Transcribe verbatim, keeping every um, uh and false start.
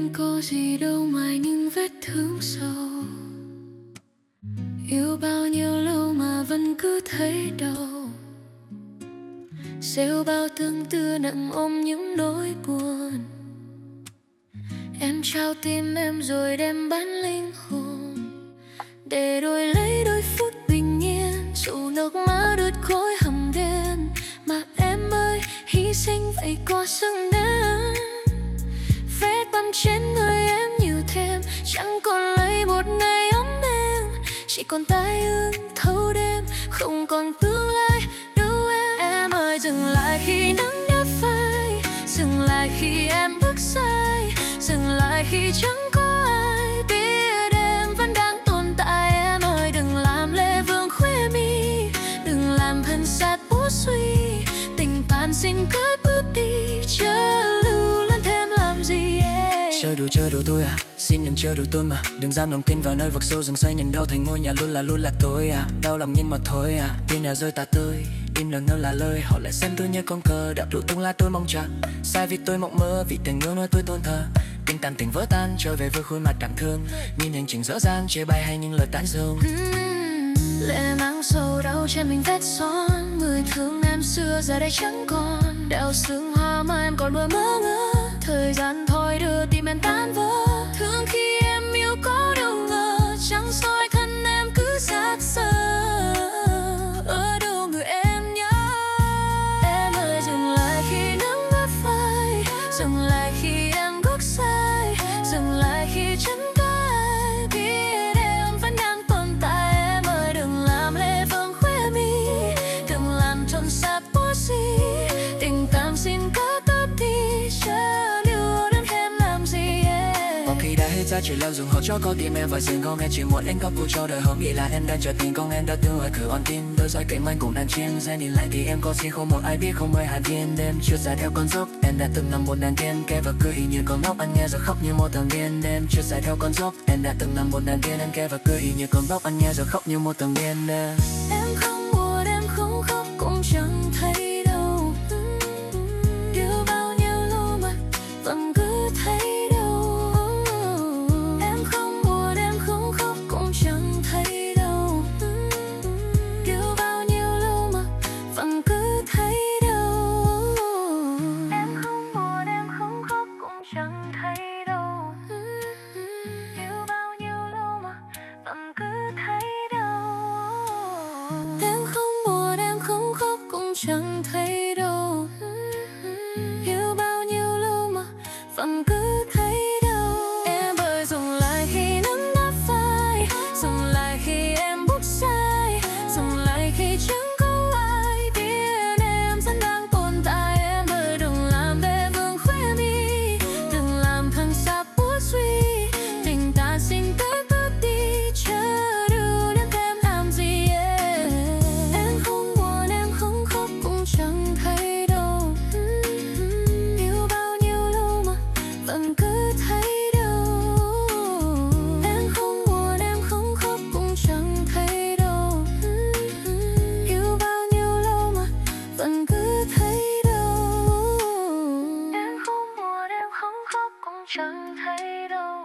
em có gì đâu mà những vết thương sâu. Yêu bao nhiêu lâu mà vẫn cứ thấy đau. Gieo bao tương tư nặng ôm những nỗi buồn. Em trao tim em rồi đem bán linh hồn, để đổi lấy đôi phút bình yên. Dù nước mắt ướt khối hầm đen, mà em ơi hy sinh vậy có xứng đáng. Vết bầm trên người em nhiều thêm, chẳng còn lấy một ngày ấm êm. Chỉ còn tai ương thâu đêm, không còn tương lai đâu em. Em ơi dừng lại khi nắng nhấp phai, dừng lại khi em bước sai, dừng lại khi chẳng có ai biết em vẫn đang tồn tại. Em ơi đừng làm lệ vương khuya mi, đừng làm hận sát bố suy. Tình bạn xin cất bước đi, chớ lưu luyến thêm làm gì yeah. Chơi đùa chơi đùa tôi à, xin đừng chơi đùa tôi mà. Đừng dám lòng tin vào nơi vực sâu rừng xây nhìn đâu thành ngôi nhà luôn là luôn là tôi à. Đau lòng nhìn mà thôi à, tin nào rơi tà tơi. Im lặng nơi là lời, họ lại xem tôi như con cờ đạp đủ tương lai tôi mong chờ. Sai vì tôi mộng mơ, vì tình yêu nơi tôi tôn thờ. Tình tàn tình vỡ tan, trở về với khuôn mặt đáng thương. Nhìn hành trình dở dang, chê bai hay những lời tán dương. uhm, Lệ mang sầu đau trên mình vết son. Người thương em xưa giờ đây chẳng còn. Đào sương hoa mà em còn bơ mơ ngỡ. Thời gian thôi đưa tim em tan vỡ. Thương khi em yêu có đâu ngờ, chẳng soi thân em cứ xác sơ. Ở đâu người em nhớ. Em ơi dừng lại khi nắng ướt phai, dừng lại khi em bước sai, dừng lại khi chẳng có ai biết em vẫn đang tồn tại. Em ơi đừng làm lệ vương khuya mi, đừng làm trọn sạp bố gì. Tình cảm xin cất tóc đi, chớ lưu luyến thêm làm gì yeah. Một khi đã hết giá trị leo dùng hộp cho có tim em và riêng con nghe chỉ muốn đến góc của cho đời hôm nghĩ là em đang chờ tình con em đã tương hỏi cửa on tin đôi dõi cạnh anh cùng đàn chiên ra nhìn lại thì em có gì không một ai biết không ơi hạt viên đêm chưa dài theo con dốc em đã từng nằm một đàn tiên kê và cười như con ngốc anh nghe rồi khóc như một thằng điên đêm chưa dài theo con dốc em đã từng nằm một đàn tiên anh kê và cười như con ngốc anh nghe rồi khóc như một thằng điên đêm. Em không buồn em không khóc cũng chẳng thấy đâu. Yêu bao nhiêu lâu mà vẫn cứ thấy đâu. Em không buồn em không khóc cũng chẳng thấy đâu. Yêu bao nhiêu lâu mà vẫn cứ thấy đâu. Em không buồn em không khóc cũng chẳng thấy đâu. Yêu bao nhiêu lâu mà vẫn cứ thấy đâu. Em không buồn em không khóc cũng chẳng thấy đâu. Yêu bao nhiêu lâu mà vẫn cứ thấy đâu. Em ơi dừng lại khi nắng ướt phai, dừng lại khi em bước sai, dừng lại khi chẳng có ai biết em vẫn đang tồn tại. Em ơi đừng làm lệ vương khuya mi, đừng làm thân sạp bố suy. Tình ta xin cất bước đi, chớ lưu luyến thêm làm gì yeah. Em không buồn em không khóc cũng chẳng thấy đâu. Yêu bao nhiêu lâu mà vẫn cứ thấy đâu. Em không buồn em không khóc cũng chẳng thấy đâu. Yêu bao nhiêu lâu mà vẫn cứ thấy đâu. Em không buồn em không khóc cũng chẳng thấy đâu.